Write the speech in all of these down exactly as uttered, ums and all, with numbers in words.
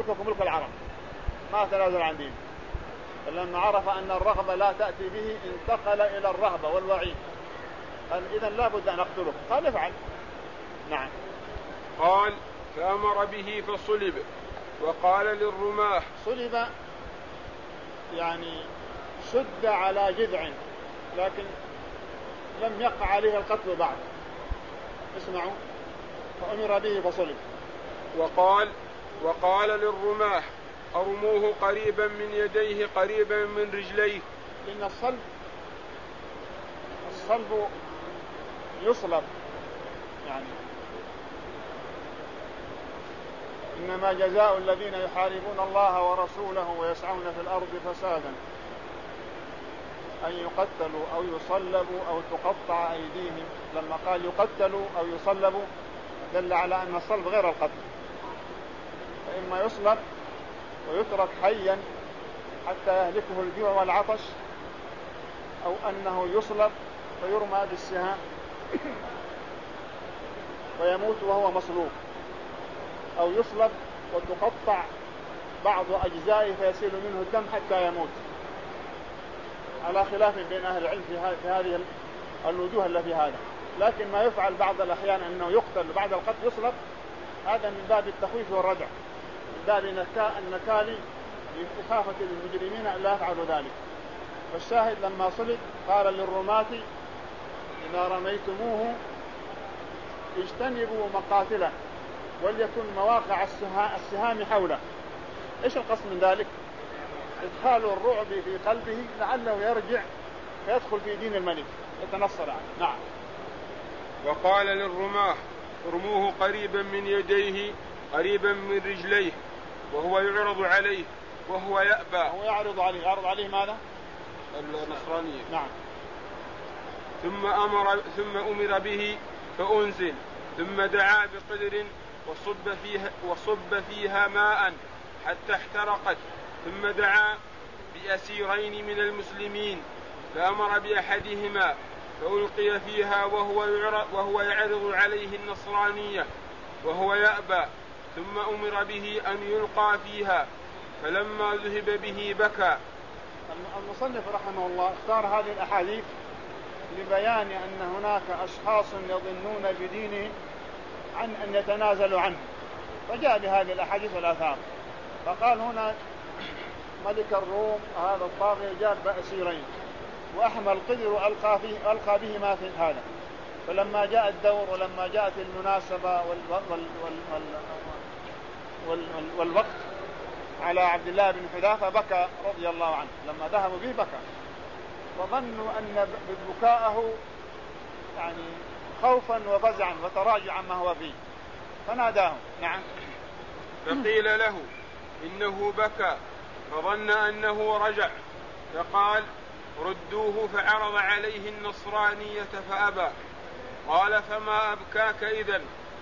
ملككم ملك العرب ما تنازل عن دينه. فلما عرف أن الرغبة لا تأتي به انتقل إلى الرهبة والوعيد، قال إذن لا بد أن أقتله. قال افعل. نعم. قال فأمر به فصلب. وقال للرماح صلب يعني شد على جذع لكن لم يقع عليه القتل بعد. اسمعوا. فأمر به فصلب. وقال وقال للرماح أرموه قريبا من يديه قريبا من رجليه. لأن الصلب الصلب يصلب يعني إنما جزاء الذين يحاربون الله ورسوله ويسعون في الأرض فسادا أن يقتلوا أو يصلبوا أو تقطع أيديهم. لما قال يقتلوا أو يصلبوا دل على أن الصلب غير القتل، فإما يصلب ويترك حيا حتى يهلكه الجوع والعطش، أو أنه يصلب فيرمى بالسهام ويموت وهو مصلوب، أو يصلب وتقطع بعض أجزائه فيسيل منه الدم حتى يموت، على خلاف بين أهل العلم في هذه الوجوه التي هذا. لكن ما يفعل بعض الأحيان أنه يقتل بعد القتل يصلب، هذا من باب التخويف والردع، من باب النكال لإخافة المجرمين أن لا يفعلوا ذلك. فالشاهد لما صلب قال للرماة إذا رميتموه اجتنبوا مقاتله وليكن مواقع السهام حوله. إيش القصد من ذلك؟ إدخال الرعب في قلبه لعله يرجع فيدخل في دين الملك يتنصر عنه. نعم. وقال للرماح ارموه قريبا من يديه قريبا من رجليه وهو يعرض عليه وهو يأبى. هو يعرض عليه. يعرض عليه ماذا؟ النصرانية. نعم. ثم أمر ثم أمر به فأنزل ثم دعا بقدر وصب فيها, وصب فيها ماء حتى احترقت، ثم دعا بأسيرين من المسلمين فأمر بأحدهما فألقي فيها وهو يعرض, وهو يعرض عليه النصرانية وهو يأبى، ثم أمر به أن يلقى فيها فلما ذهب به بكى. المصنف رحمه الله اختار هذه الأحاديث لبيان أن هناك أشخاص يظنون بدينهم عن أن يتنازلوا عنه، فجاء بهذه الأحاديث والآثار. فقال هنا ملك الروم هذا الطاغية جاب بأسيرين وأحمى القدر وألقى فيه ألقى به ما في هذا. فلما جاء الدور ولما جاءت المناسبة وال وال وال وال وال والوقت على عبد الله بن حذافة بكى رضي الله عنه. لما ذهبوا به بكى وظنوا أن ببكاءه يعني خوفا وفزعا وتراجعا ما هو فيه فناداهم. نعم. فقيل له إنه بكى فظن أنه رجع فقال ردوه فعرض عليه النصرانية فأبى. قال فما أبكاك إذن؟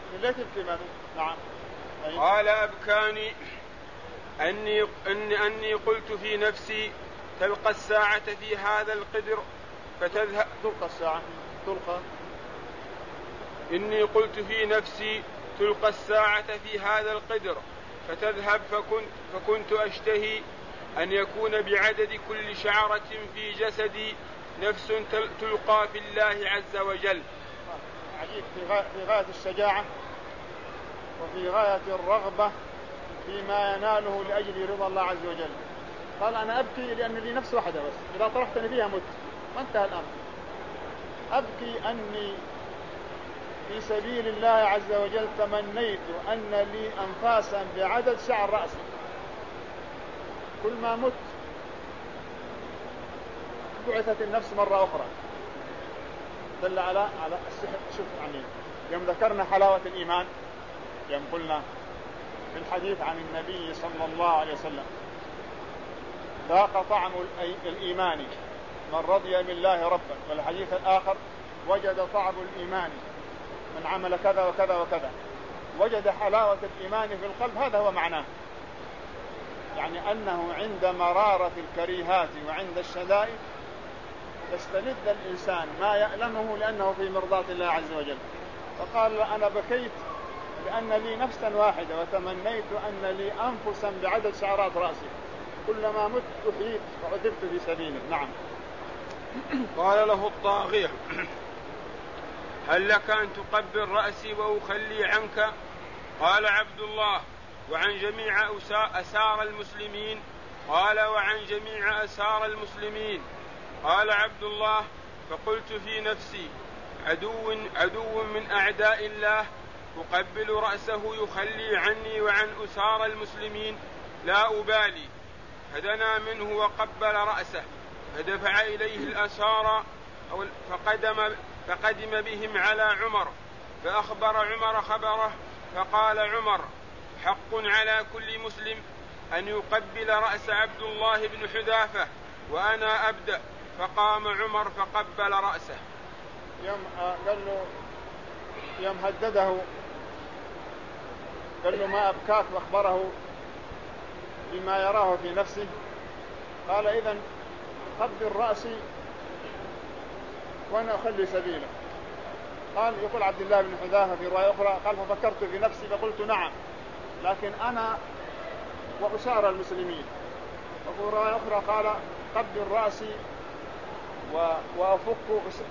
نعم. قال أبكاني أني, أني, أني قلت في نفسي تلقى الساعة في هذا القدر فتذهب. تلقى الساعة تلقى إني قلت في نفسي تلقى الساعة في هذا القدر فتذهب فكنت, فكنت أشتهي أن يكون بعدد كل شعرة في جسدي نفس تلقى في الله عز وجل. عجيب. في غاية الشجاعة وفي غاية الرغبة فيما يناله لأجل رضا الله عز وجل. قال أنا أبكي لأن لي نفس واحدة بس إذا طرحتني فيها مت وانتهى الأمر. أبكي أني في سبيل الله عز وجل تمنيت أن لي أنفاسا بعدد شعر رأسي، كل ما مت بعثت النفس مرة أخرى. دل على على السحر. شوف يعني يوم ذكرنا حلاوة الإيمان، يوم قلنا في الحديث عن النبي صلى الله عليه وسلم ذاق طعم الإيمان من رضي بالله ربا، والحديث الآخر وجد طعم الإيمان من عمل كذا وكذا وكذا، وجد حلاوة الإيمان في القلب. هذا هو معناه، يعني أنه عند مرارة الكريهات وعند الشدائد يستلذ الإنسان ما يألمه لأنه في مرضاة الله عز وجل. فقال أنا بكيت بأن لي نفسا واحدة وتمنيت أن لي أنفسا بعدد شعرات رأسي، كلما مت أحييت فعذبت في سبيله. نعم. قال له الطاغية: هل لك أن تقبل رأسي وأخلي عنك؟ قال عبد الله: وعن جميع أسار المسلمين؟ قال: وعن جميع أسار المسلمين. قال عبد الله: فقلت في نفسي: عدو, عدو من أعداء الله أقبل رأسه يخلي عني وعن أسار المسلمين، لا أبالي. فدنا منه وقبل رأسه، فدفع إليه الأسارى فقدم, فقدم بهم على عمر، فأخبر عمر خبره، فقال عمر: حق على كل مسلم أن يقبل رأس عبد الله بن حذافة وأنا أبدأ. فقام عمر فقبل رأسه. يوم قال له يوم هدده قال له: ما أبكاك؟ وأخبره بما يراه في نفسه. قال: إذن قبل رأسي وأنا أخلي سبيله. قال يقول عبد الله بن حذافة في رواية أخرى قال: ففكرت في نفسي فقلت نعم، لكن أنا وأسار المسلمين. وفي رواية أخرى قال: قبل رأسي وأفك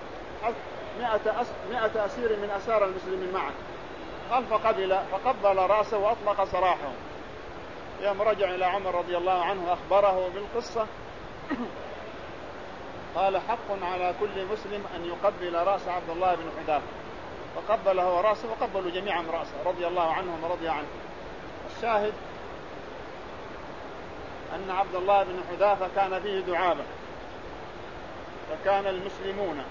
مئة أسير من أسار المسلمين معا. قال: فقبل فقبل رأسه وأطلق سراحه. يوم رجع إلى عمر رضي الله عنه أخبره بالقصة قال: حق على كل مسلم أن يقبل رأس عبد الله بن حذافة. فقبله رأسه وقبلوا جميعا رأسه رضي الله عنهم ورضي عنه. الشاهد أن عبد الله بن حذافة كان فيه دعابة، فكان المسلمون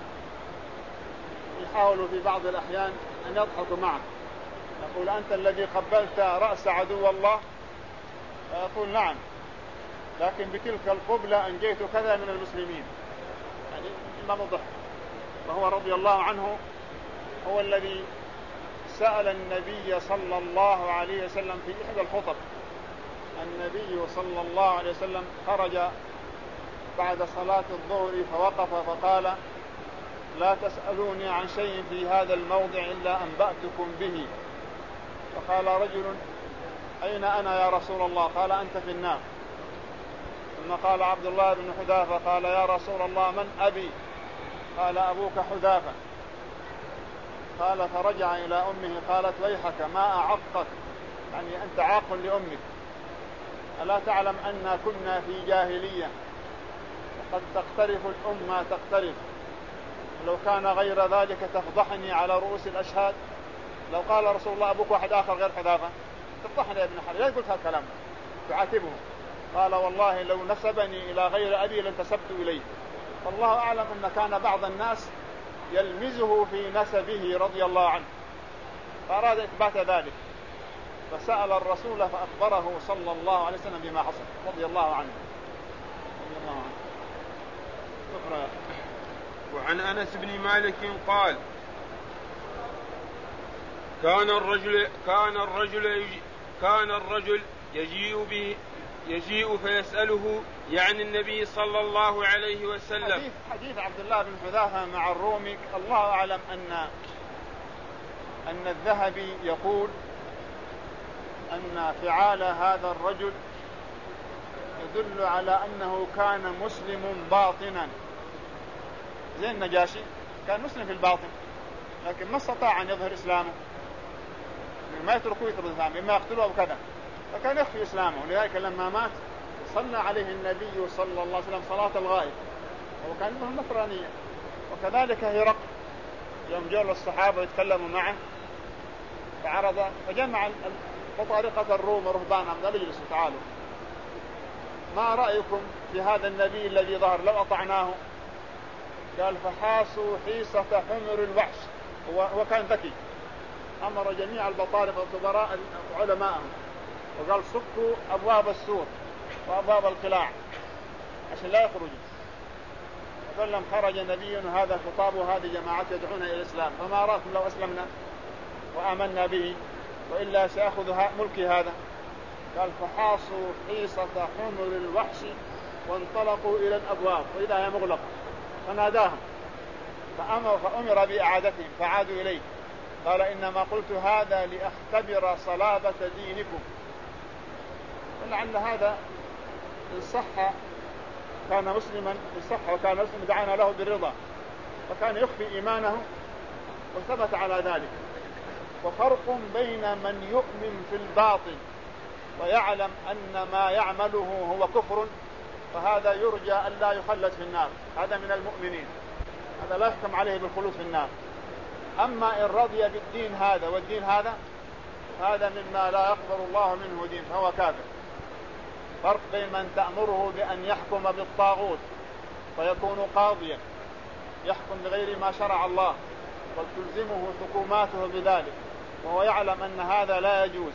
يحاولوا في بعض الأحيان أن يضحكوا معه، يقول: أنت الذي قبلت رأس عدو الله؟ فيقول: نعم، لكن بتلك القبلة أنجيت كذا من المسلمين. يعني ما مضح. وهو رضي الله عنه هو الذي سأل النبي صلى الله عليه وسلم في إحدى الخطب. النبي صلى الله عليه وسلم خرج بعد صلاة الظهر فوقف فقال: لا تسألوني عن شيء في هذا الموضع إلا أنبأتكم به. فقال رجل: أين أنا يا رسول الله؟ قال: أنت في النار. ثم قال عبد الله بن حذافة: قال: يا رسول الله من أبي؟ قال: أبوك حذافة. قال: فرجع إلى أمه قالت: ويحك ما أعقك، يعني أنت عاق لأمك، ألا تعلم أن كنا في جاهلية وقد تقترف الأمة تقترف، لو كان غير ذلك تفضحني على رؤوس الأشهاد. لو قال رسول الله: أبوك واحد آخر غير حذافة تفضحني يا ابن حرام، لا قلت هالكلام تعاتبه. قال: والله لو نسبني إلى غير أبي لانتسبت إليه. والله أعلم أن كان بعض الناس يلمزه في نسبه رضي الله عنه، فأراد إثبات ذلك، فسأل الرسول فأخبره صلى الله عليه وسلم بما حصل رضي الله عنه. رضي الله عنه. وعن أنس بن مالك قال: كان الرجل كان الرجل يجي كان الرجل يجيء به يجيء فيسأله يعني النبي صلى الله عليه وسلم. حديث, حديث عبد الله بن حذافة مع الرومي. الله أعلم أن أن الذهبي يقول أن فعال هذا الرجل يدل على أنه كان مسلم باطنا زي النجاشي، كان مسلم في الباطن لكن ما استطاع أن يظهر إسلامه، ما يتركوه يظهر إسلامه، إما يقتلوه بكذا، فكان يخفي إسلامه. ولذلك لما مات صلى عليه النبي صلى الله عليه وسلم صلاة الغائب، وكان منه النصرانية. وكذلك هرقل يوم جاء الصحابة يتكلموا معه فعرض فجمع بطارقة الروم ورهبانهم قال: اجلسوا تعالوا، ما رأيكم في هذا النبي الذي ظهر لو أطعناه؟ قال: فحاسوا حيصة حمر الوحش. وكان ذكي، أمر جميع البطارقة والكبراء علماءهم وقال: صكوا أبواب السور وأبواب القلاع عشان لا يخرجوا. فقال لهم: خرج نبي هذا خطاب وهذه جماعة يدعون إلى الإسلام، فما رأيكم لو أسلمنا وآمنا به وإلا سيأخذ ملكي هذا؟ قال: فحاصوا حيصة حمر الوحش وانطلقوا إلى الأبواب وإذا هي مغلقة، فناداهم فأمر, فأمر بإعادتهم فعادوا إليه قال إنما قلت هذا لأختبر صلابة دينكم. ولعل هذا إن صح كان مسلما، إن صح وكان مسلما دعانا له بالرضا، فكان يخفي إيمانه وثبت على ذلك. وفرق بين من يؤمن في الباطل ويعلم أن ما يعمله هو كفر، فهذا يرجى أن لا يخلد في النار، هذا من المؤمنين، هذا لا يحكم عليه بالخلود في النار. أما إن رضي بالدين هذا والدين هذا، هذا مما لا يقبل الله منه دين، فهو كافر. فرق بين من تأمره بأن يحكم بالطاغوت فيكون قاضيا يحكم بغير ما شرع الله وتلزمه حكوماته بذلك، وهو يعلم أن هذا لا يجوز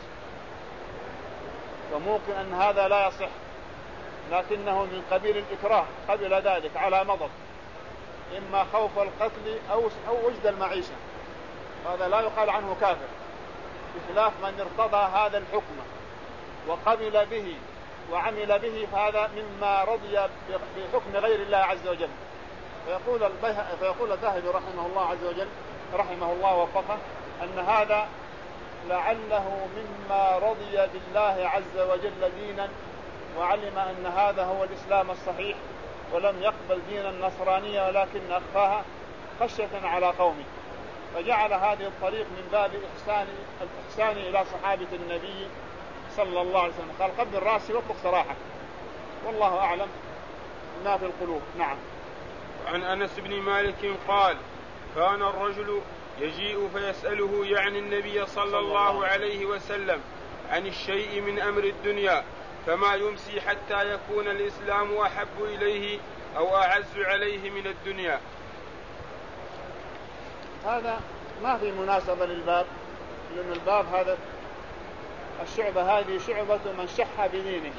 وممكن أن هذا لا يصح، لكنه من قبيل الإكراه قبل ذلك على مضض، إما خوف القتل أو أو وجد المعيشة، هذا لا يقال عنه كافر، بخلاف من ارتضى هذا الحكم وقبل به وعمل به، فهذا مما رضي بحكم غير الله عز وجل. فيقول البيهقي فيقول الذهبي رحمه الله عز وجل رحمه الله وفقه أن هذا لعله مما رضي بالله عز وجل دينا وعلم أن هذا هو الإسلام الصحيح، ولم يقبل دين النصرانية ولكن أخفاها خشية على قومه، فجعل هذه الطريق من باب إحسان الإحسان إلى صحابة النبي صلى الله عليه وسلم. قال قبل الرأس واطلق سراحك، والله أعلم ما في القلوب. نعم. عن أنس بن مالك قال كان الرجل يجيء فيسأله يعني النبي صلى الله عليه وسلم عن الشيء من أمر الدنيا، فما يمسي حتى يكون الإسلام أحب إليه أو أعز عليه من الدنيا. هذا ما في مناسبة للباب، لأن الباب هذا الشعبة هذه شعبة من شح بدينه،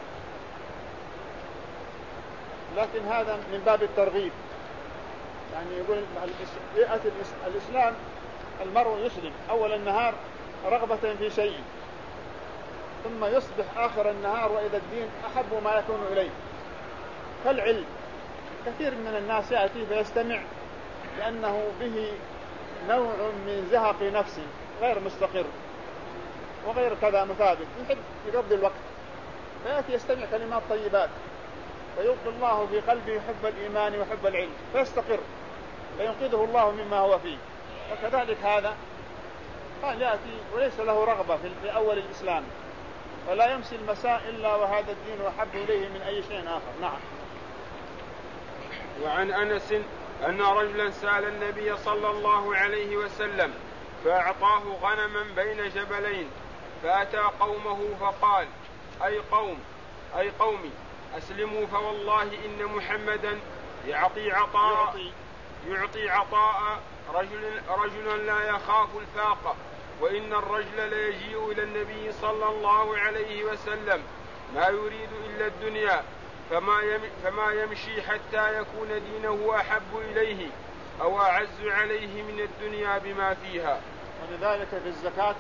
لكن هذا من باب الترغيب، يعني يقول الإسلام المرء يسلم أول النهار رغبة في شيء، ثم يصبح آخر النهار وإذا الدين أحب ما يكون إليه. كالعلم، كثير من الناس يأتي فيستمع لأنه به نوع من زهق نفس غير مستقر وغير كذا مثابت، يحب يقضي الوقت فيأتي يستمع كلمات طيبات فيلقي الله في قلبه حب الإيمان وحب العلم فيستقر فينقذه الله مما هو فيه. وكذلك هذا قال يأتي وليس له رغبة في أول الإسلام، ولا يمسي المساء إلا وهذا الدين أحب إليه من أي شيء آخر. نعم. وعن أنس أن رجلا سأل النبي صلى الله عليه وسلم فأعطاه غنما بين جبلين، فأتى قومه فقال أي قوم أي قومي أسلموا فوالله إن محمدا يعطي عطاء يعطي عطاء رجل رجلا لا يخاف الفاقة، وإن الرجل ليجيء إلى النبي صلى الله عليه وسلم ما يريد إلا الدنيا، فما فما يمشي حتى يكون دينه أحب إليه أو أعز عليه من الدنيا بما فيها. ولذلك في الزكاة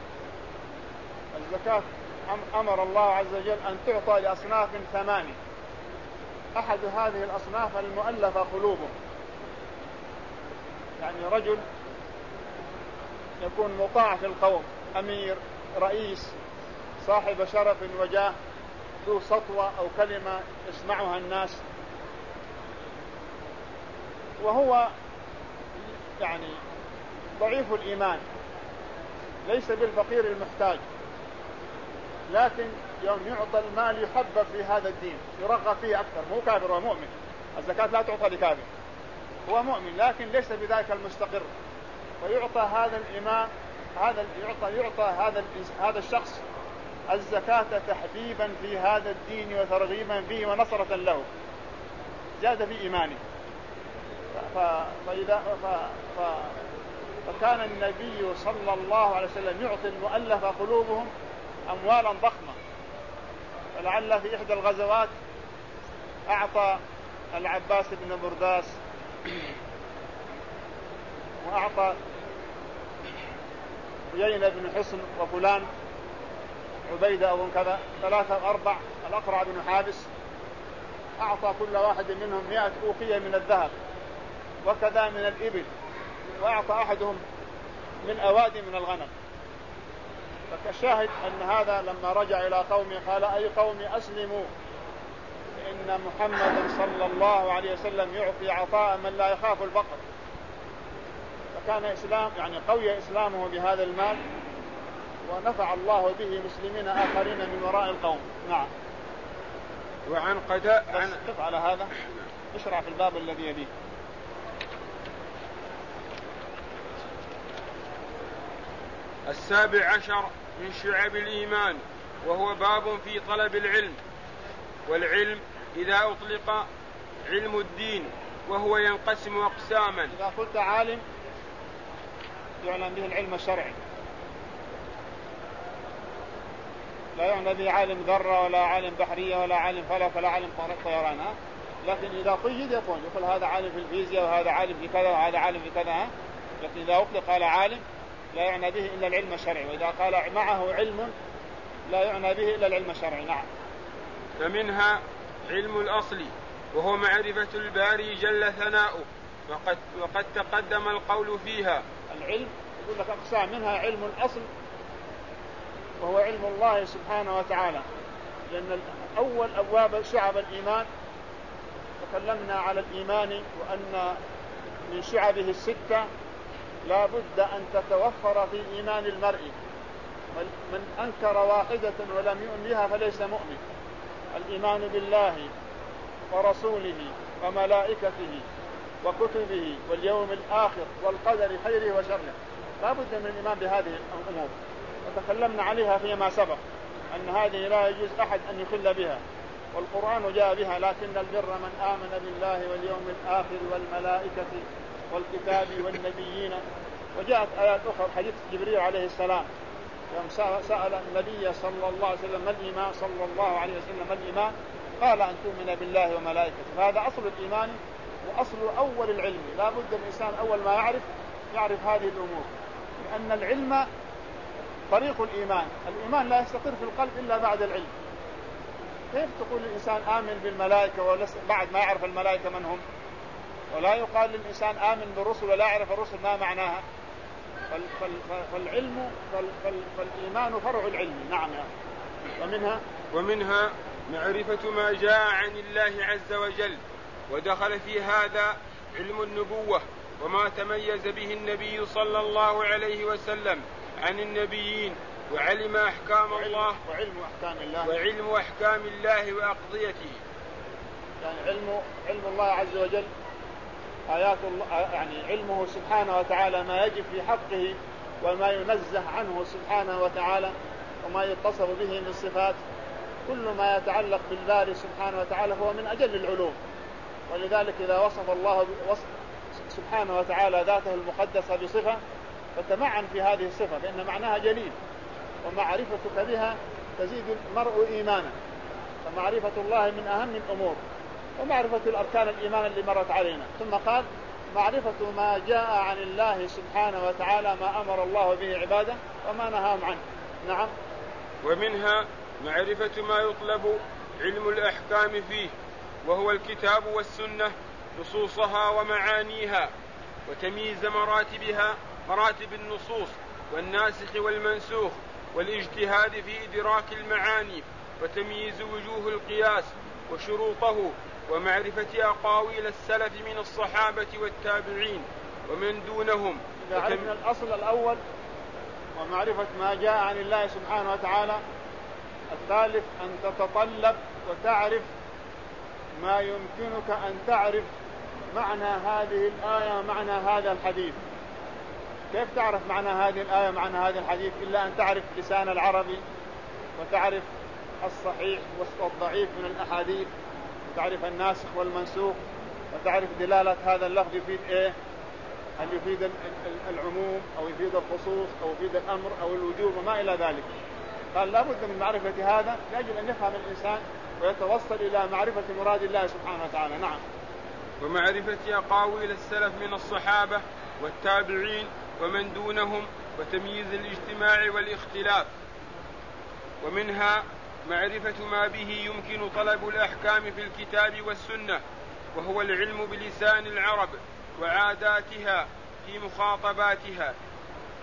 الزكاة أمر الله عز وجل أن تعطى لأصناف ثمانية، أحد هذه الأصناف المؤلفة قلوبهم، يعني رجل يكون مطاع في القوم، أمير، رئيس، صاحب شرف وجاه، ذو سطوة أو كلمة يسمعها الناس، وهو يعني ضعيف الإيمان، ليس بالفقير المحتاج، لكن يوم يعطى المال يحبب في هذا الدين، يرغب فيه أكثر، مو كافر ومؤمن، الزكاة لا تعطى لكافر، هو مؤمن لكن ليس بذلك المستقر، ويعطى هذا الإمام هذا يعطى يعطى هذا هذا الشخص الزكاة تحبيبا في هذا الدين وترغيبا فيه ونصرة له، زاد في إيمانه. فإذا ف... ف... فكان النبي صلى الله عليه وسلم يعطي المؤلف قلوبهم أموالا ضخمة، فلعل في إحدى الغزوات أعطى العباس بن برداس وأعطى عيينة بن حصن وفلان عبيدة أو كذا ثلاثة أربع، الأقرع بن حابس أعطى كل واحد منهم مئة أوقية من الذهب وكذا من الإبل، وأعطى أحدهم من أوادي من الغنم. فالشاهد أن هذا لما رجع إلى قومه قال أي قوم أسلموا إن محمدا صلى الله عليه وسلم يعطي عطاء من لا يخاف الفقر. فكان إسلام يعني قوي إسلامه بهذا المال، ونفع الله به مسلمين آخرين من وراء القوم. نعم. وعن قتادة عن قف على هذا اشرع في الباب الذي يليه. السابع عشر من شعب الإيمان، وهو باب في طلب العلم. والعلم إذا أطلق علم الدين وهو ينقسم أقساما. إذا قلت عالم يعلم به العلم الشرعي، لا يعني به عالم ذرة ولا عالم بحرية ولا عالم فلك ولا عالم طيران، لكن إذا قيد يكون يقول هذا عالم في الفيزياء وهذا عالم في كذا وهذا عالم في كذا. لكن إذا أطلق على عالم لا يعني به إلا العلم الشرعي، وإذا قال معه علم لا يعني به إلا العلم الشرعي. نعم. فمنها علم الأصل وهو معرفة الباري جل ثناؤه، وقد, وقد تقدم القول فيها. العلم يقول لك أقسام، منها علم الأصل وهو علم الله سبحانه وتعالى، لأن أول أبواب شعب الإيمان تكلمنا على الإيمان وأن من شعبه الستة لا بد أن تتوفر في إيمان المرء. من أنكر واحدة ولم يؤمن بها فليس مؤمن. الإيمان بالله ورسوله وملائكته وكتبه واليوم الآخر والقدر خيره وشره، لا بد من الإيمان بهذه الأمور، وتكلمنا عليها فيما سبق أن هذه لا يجوز أحد أن يخل بها، والقرآن جاء بها. لكن البر من آمن بالله واليوم الآخر والملائكة والكتاب والنبيين. وجاءت آيات أخرى، حديث جبريل عليه السلام يوم سأل النبي صلى الله عليه وسلم ما الإيمان، صلى الله عليه وسلم ما الإيمان، قال أن تؤمن بالله وملائكته. فهذا أصل الإيمان وأصل أول العلم. لا بد الإنسان أول ما يعرف يعرف هذه الأمور، لأن العلم طريق الإيمان. الإيمان لا يستقر في القلب إلا بعد العلم. كيف تقول الإنسان آمن بالملائكة بعد ما يعرف الملائكة من هم؟ ولا يقال للإنسان آمن بالرسل ولا يعرف الرسل ما معناها. فالعلم فالإيمان فرع العلم. نعم. ومنها ومنها معرفة ما جاء عن الله عز وجل، ودخل في هذا علم النبوة وما تميز به النبي صلى الله عليه وسلم عن النبيين، وعلم أحكام الله وعلم أحكام الله وعلم أحكام الله وأقضيته. يعني علم علم الله عز وجل آيات الله، يعني علمه سبحانه وتعالى ما يجب في حقه وما ينزه عنه سبحانه وتعالى وما يتصف به من صفات. كل ما يتعلق بالباري سبحانه وتعالى هو من أجل العلوم. ولذلك إذا وصف الله سبحانه وتعالى ذاته المقدسة بصفة فتمعن في هذه الصفة، فإن معناها جليل، ومعرفتك بها تزيد المرء إيمانا. فمعرفة الله من أهم الأمور، ومعرفة الأركان الإيمان اللي مرت علينا. ثم قال معرفة ما جاء عن الله سبحانه وتعالى، ما أمر الله به عباده وما نهاهم عنه. نعم. ومنها معرفة ما يطلب علم الأحكام فيه، وهو الكتاب والسنة، نصوصها ومعانيها، وتمييز مراتبها مراتب النصوص والناسخ والمنسوخ، والاجتهاد في إدراك المعاني، وتمييز وجوه القياس وشروطه، ومعرفة أقاويل السلف من الصحابة والتابعين ومن دونهم. إذا عرفنا الأصل الأول ومعرفة ما جاء عن الله سبحانه وتعالى، الثالث أن تتطلب وتعرف ما يمكنك أن تعرف معنى هذه الآية ومعنى هذا الحديث. كيف تعرف معنى هذه الآية ومعنى هذا الحديث إلا أن تعرف لسان العربي، وتعرف الصحيح والضعيف من الأحاديث، وتعرف الناسخ والمنسوخ، وتعرف دلالة هذا اللفظ يفيد إيه، هل يفيد العموم أو يفيد الخصوص أو يفيد الأمر أو الوجوب وما إلى ذلك. قال لا بد من معرفة هذا لأجل أن يفهم الإنسان ويتوصل إلى معرفة مراد الله سبحانه وتعالى. نعم. ومعرفة أقاويل السلف من الصحابة والتابعين ومن دونهم، وتمييز الاجتماع والاختلاف. ومنها معرفة ما به يمكن طلب الأحكام في الكتاب والسنة، وهو العلم بلسان العرب وعاداتها في مخاطباتها.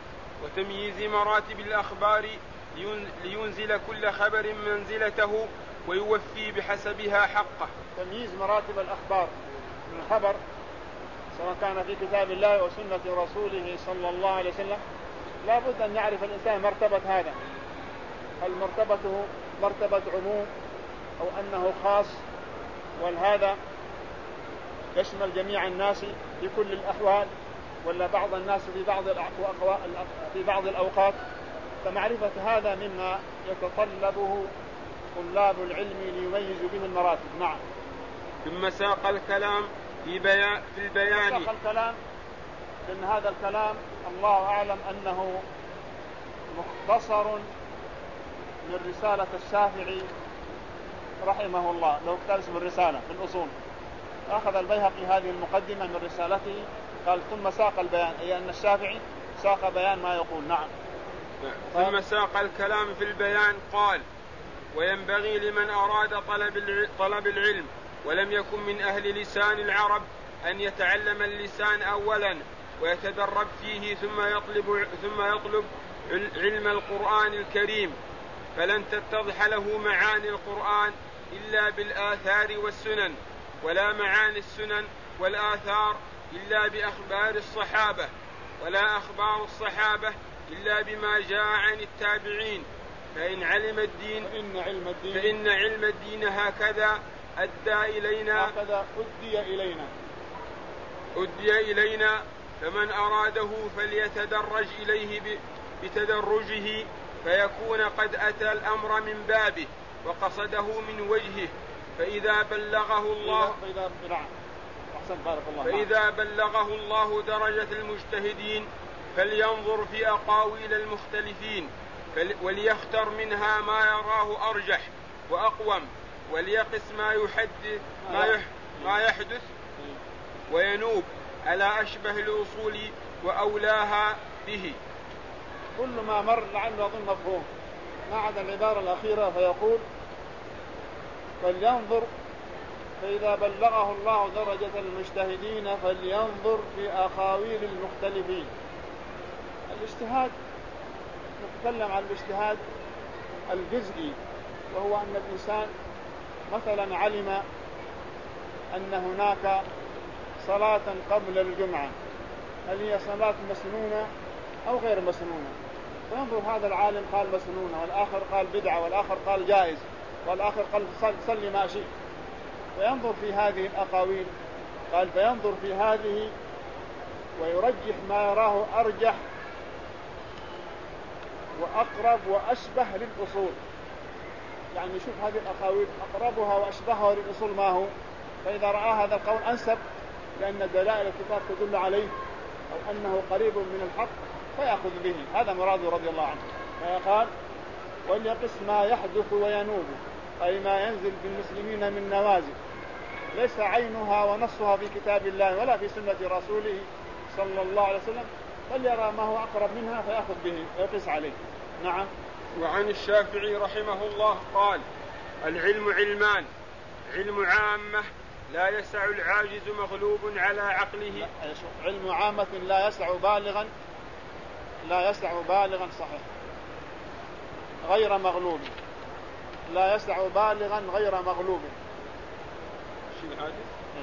وتمييز مراتب الأخبار لينزل كل خبر منزلته ويوفي بحسبها حقه. تمييز مراتب الأخبار من الخبر سواء كان في كتاب الله وسنة رسوله صلى الله عليه وسلم، لا بد أن يعرف الإنسان مرتبة هذا، هل مرتبته مرتبة عموم أو أنه خاص، وهذا يشمل جميع الناس في كل الأحوال ولا بعض الناس في بعض في بعض الأوقات. فمعرفة هذا مما يتطلبه طلاب العلم ليميزوا به المراتب. نعم. ثم ساق الكلام في بيان في البيان ساق الكلام لأن هذا الكلام الله أعلم أنه مختصر من رسالة الشافعي رحمه الله، لو كتاب اسم الرسالة في الأصول. أخذ البيهقي هذه المقدمة من رسالته قال ثم ساق البيان، أي أن الشافعي ساق بيان ما يقول. نعم. ثم ساق الكلام في البيان قال: وينبغي لمن أراد طلب طلب العلم ولم يكن من أهل لسان العرب أن يتعلم اللسان أولا ويتدرب فيه ثم يطلب ثم يطلب علم القرآن الكريم، فلن تتضح له معاني القرآن إلا بالآثار والسنن، ولا معاني السنن والآثار إلا بأخبار الصحابة، ولا أخبار الصحابة إلا بما جاء عن التابعين. فإن علم الدين فإن علم الدين, فإن علم الدين هكذا أدى إلينا هكذا أدي إلينا أدي إلينا فمن أراده فليتدرج إليه بتدرجه، فيكون قد أتى الأمر من بابه وقصده من وجهه. فإذا بلغه الله فإذا, فإذا بلغه الله درجة المجتهدين فلينظر في أقاويل المختلفين وليختر منها ما يراه أرجح وأقوم، وليقس ما يحدث ما, ما يحدث وينوب على أشبه الأصول وأولاها به. كل ما مر لعله أظن مفهوم ما عدا العبارة الأخيرة، فيقول فلينظر فإذا بلغه الله درجة المجتهدين فلينظر في أقاويل المختلفين. الاجتهاد نتكلم عن الاجتهاد الجزئي، وهو أن الإنسان مثلا علم أن هناك صلاة قبل الجمعة، هل هي صلاة مسنونة أو غير مسنونة؟ فينظر هذا العالم قال مسنونة، والآخر قال بدعة، والآخر قال جائز، والآخر قال صل ما شئت، وينظر في هذه الأقاويل. قال فينظر في هذه ويرجح ما يراه أرجح وأقرب وأشبه للأصول. يعني شوف هذه الأقاويل أقربها وأشبهها للأصول ما هو، فإذا رأى هذا القول أنسب لأن دلائل الكتاب تدل عليه أو أنه قريب من الحق فيأخذ به. هذا مراده رضي الله عنه. فيقال وليقس ما يحدث وينوب، أي ما ينزل بالمسلمين من نوازل ليس عينها ونصها في كتاب الله ولا في سنة رسوله صلى الله عليه وسلم، فليرى ما هو أقرب منها فيأخذ به ويقس عليه. نعم. وعن الشافعي رحمه الله قال: العلم علمان، علم عامة لا يسع العاجز مغلوب على عقله. علم عامة لا يسع بالغا لا يسع بالغا صحيح غير مغلوب، لا يسع بالغا غير مغلوب. شيء عاجز.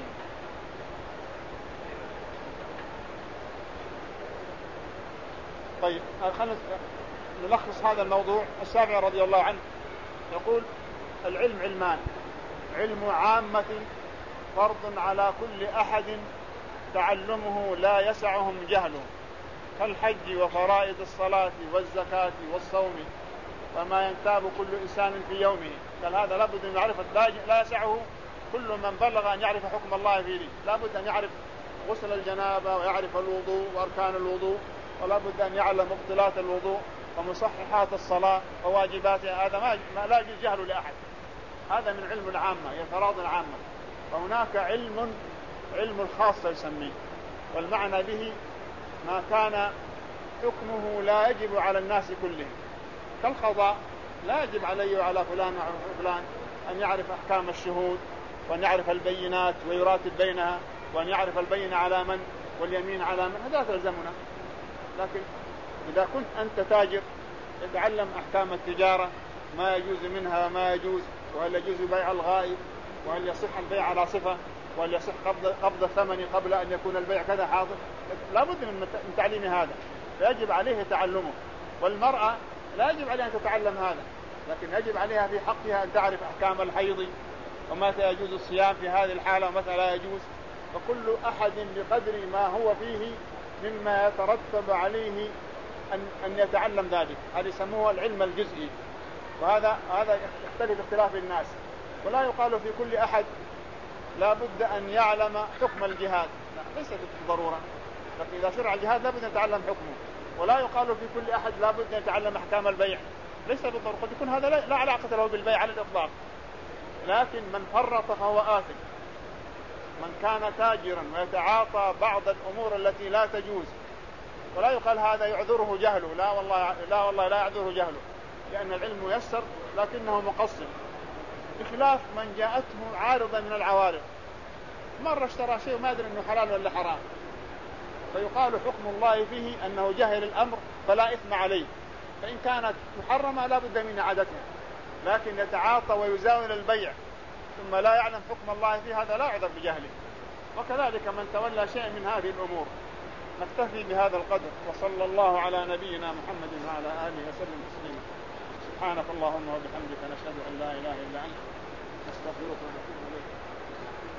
طيب خلينا نلخص هذا الموضوع. الشافعي رضي الله عنه يقول العلم علمان، علم عامة فرض على كل أحد تعلمه لا يسعهم جهله، كالحج وفرائض الصلاة والزكاة والصوم وما ينتاب كل إنسان في يومه. قال هذا لابد من معرفة لا يسعه كل من بلغ أن يعرف حكم الله فيه، لابد أن يعرف غسل الجنابة ويعرف الوضوء وأركان الوضوء، ولا بد أن يعلم مبطلات الوضوء ومصححات الصلاة وواجباتها. هذا ما لا يجوز جهله لأحد، هذا من علم العامة، هي فرائض العامة. وهناك علم علم الخاص يسميه، والمعنى به ما كان حكمه لا يجب على الناس كلهم، كالقضاء لا يجب علي وعلى فلان وعلى فلان أن يعرف أحكام الشهود وأن يعرف البينات ويراتب بينها وأن يعرف البينة على من واليمين على من، هذا تلزمنا. لكن إذا كنت أنت تاجر تتعلم أحكام التجارة، ما يجوز منها وما يجوز، وهل يجوز بيع الغائب، وهل يصح البيع على صفة، وهل يصح قبض قبض الثمن قبل أن يكون البيع كذا حاضر، لا بد من تعليم هذا، فيجب عليه تعلمه. والمرأة لا يجب عليها أن تتعلم هذا، لكن يجب عليها في حقها أن تعرف أحكام الحيض ومتى يجوز الصيام في هذه الحالة ومتى لا يجوز، فكل أحد بقدر ما هو فيه مما يترتب عليه أن أن يتعلم ذلك. هذا يسموه العلم الجزئي، وهذا هذا يختلف اختلاف الناس. ولا يقال في كل أحد لا بد أن يعلم حكم الجهاد، لا ليس بالضرورة، لكن إذا شرع الجهاد لا بد أن يتعلم حكمه. ولا يقال في كل أحد لا بد أن يتعلم أحكام البيع، ليس بالضرورة، قد يكون هذا لا علاقة له بالبيع على الإطلاق، لكن من فرط فهو آثم. من كان تاجرا ويتعاطى بعض الأمور التي لا تجوز، ولا يقال هذا يعذره جهله، لا والله لا والله لا يعذره جهله، لأن العلم ميسر لكنه مقصر، بخلاف من جاءته عارضة من العوارض، مرة اشترى شيء وما أدري أنه حلال ولا حرام، فيقال حكم الله فيه أنه جهل الأمر فلا إثم عليه، فإن كانت محرمة لا بد من إعادتها. لكن يتعاطى ويزاول البيع ثم لا يعلم حكم الله فيه، هذا لا يعذر بجهله. وكذلك من تولى شيء من هذه الأمور. نكتفي بهذا القدر، وصلى الله على نبينا محمد وعلى آله وسلم تسليما. سبحانك اللهم وبحمدك، نشهد أن لا إله إلا أنت، نستغفرك ونتوب إليك.